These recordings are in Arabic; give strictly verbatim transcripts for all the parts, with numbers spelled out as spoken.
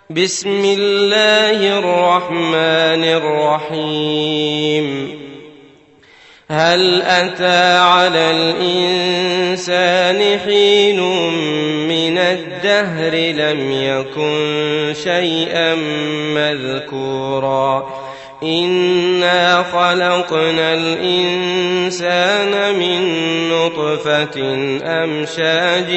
بسم الله الرحمن الرحيم هل أتى على الإنسان حين من الدهر لم يكن شيئا مذكورا إنا خلقنا الإنسان من نطفة أمشاج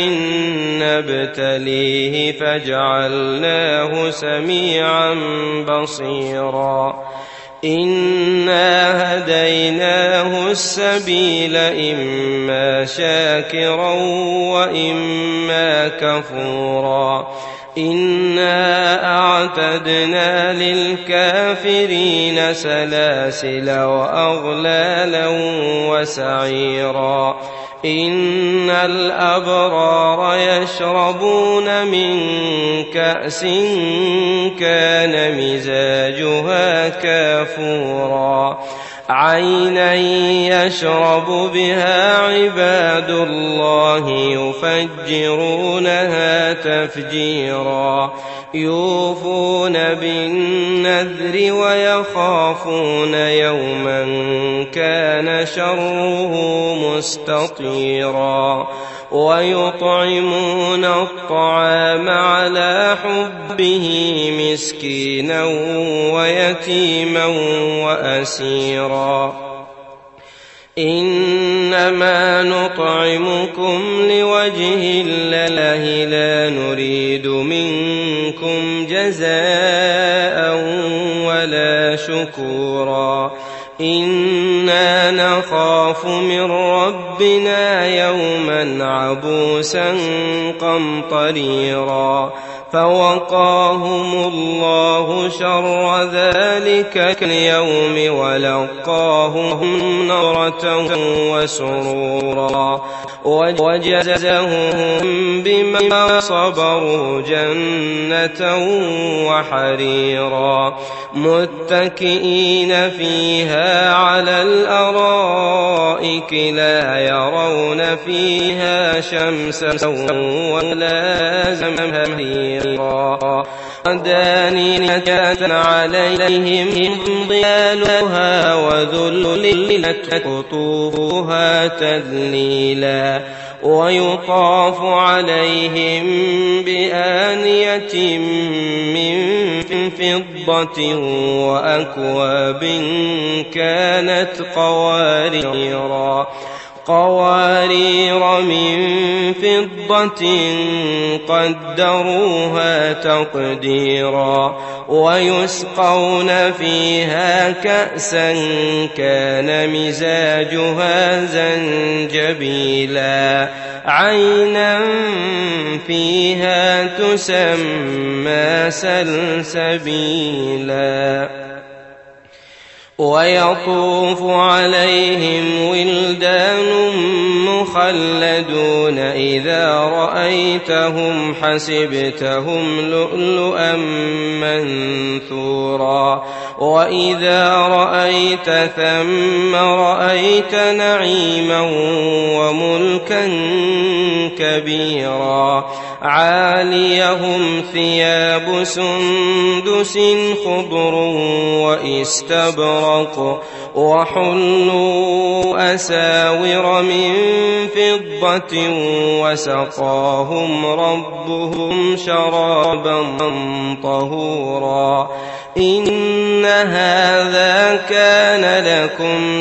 نبتليه فجعلناه سميعا بصيرا إنا هديناه السبيل إما شاكرا وإما كفورا إنا أعتدنا للكافرين سلاسل وأغلالا وسعيرا إن الأبرار يشربون من كأس كان مزاجها كافورا عينا يشرب بها عباد الله يفجرونها تفجيرا يوفون بالنذر ويخافون يوما كان شره مستطيرا ويطعمون الطعام على حبه مسكينا ويتيما وأسيرا إنما نطعمكم لوجه الله لا نريد منكم جزاء ولا شكورا إنا نخاف من ربنا يوما عبوسا قمطريرا فوقاهم الله شر ذلك اليوم ولقاهم نضرة وسرورا وجزاهم بما صبروا جنة وحريرا متكئين فيها على الأرائك لا يرون فيها شمسا ولا زمهريرا دانية عليهم ظلالها وذللت قطوفها تذليلا ويطاف عليهم بآنية من فضة وأكواب كانت قواريرا قوارير من فضة قدروها تقديرا ويسقون فيها كأسا كان مزاجها زنجبيلا عينا فيها تسمى سلسبيلا ويطوف عليهم ولدان مخلدون إذا رأيتهم حسبتهم لؤلؤا منثورا وإذا رأيت ثم رأيت نعيما وملكا كبيرا عاليهم ثياب سندس خضر واستبرق وحلوا أساور من فضة وسقاهم ربهم شرابا طهورا إن هذا كان لكم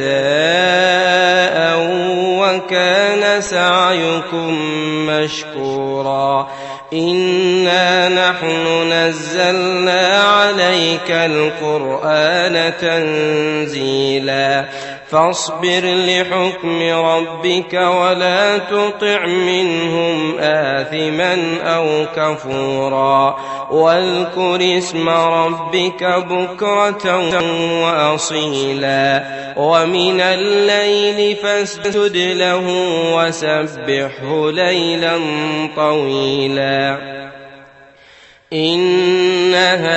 جزاء وكان سعيكم مشكورا إنا نحن نزلنا عليك القرآن تنزيلا فاصبر لحكم ربك ولا تطع منهم آثما أو كفورا واذكر اسم ربك بكرة وأصيلا ومن الليل فاسجد له وسبحه ليلا طويلا إن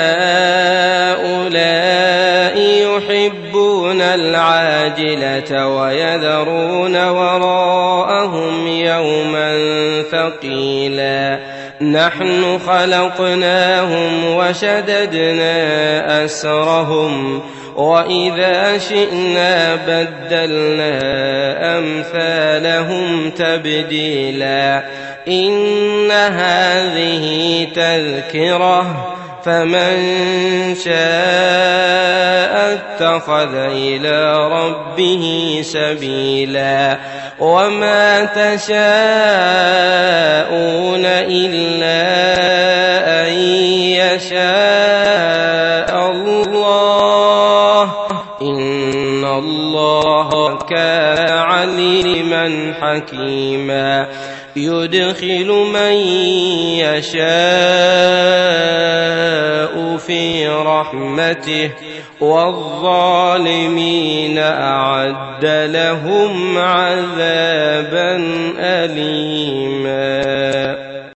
هؤلاء يحبون العاجلة ويذرون وراءهم يوما ثقيلا نحن خلقناهم وشددنا أسرهم وإذا شئنا بدلنا أمثالهم تبديلا إن هذه تذكرة فمن شاء اتخذ إلى ربه سبيلا وما تشاءون إلا أن يشاء الله إن الله كان عليما حكيما يدخل من يشاء في رحمته والظالمين أعد لهم عذابا أليما.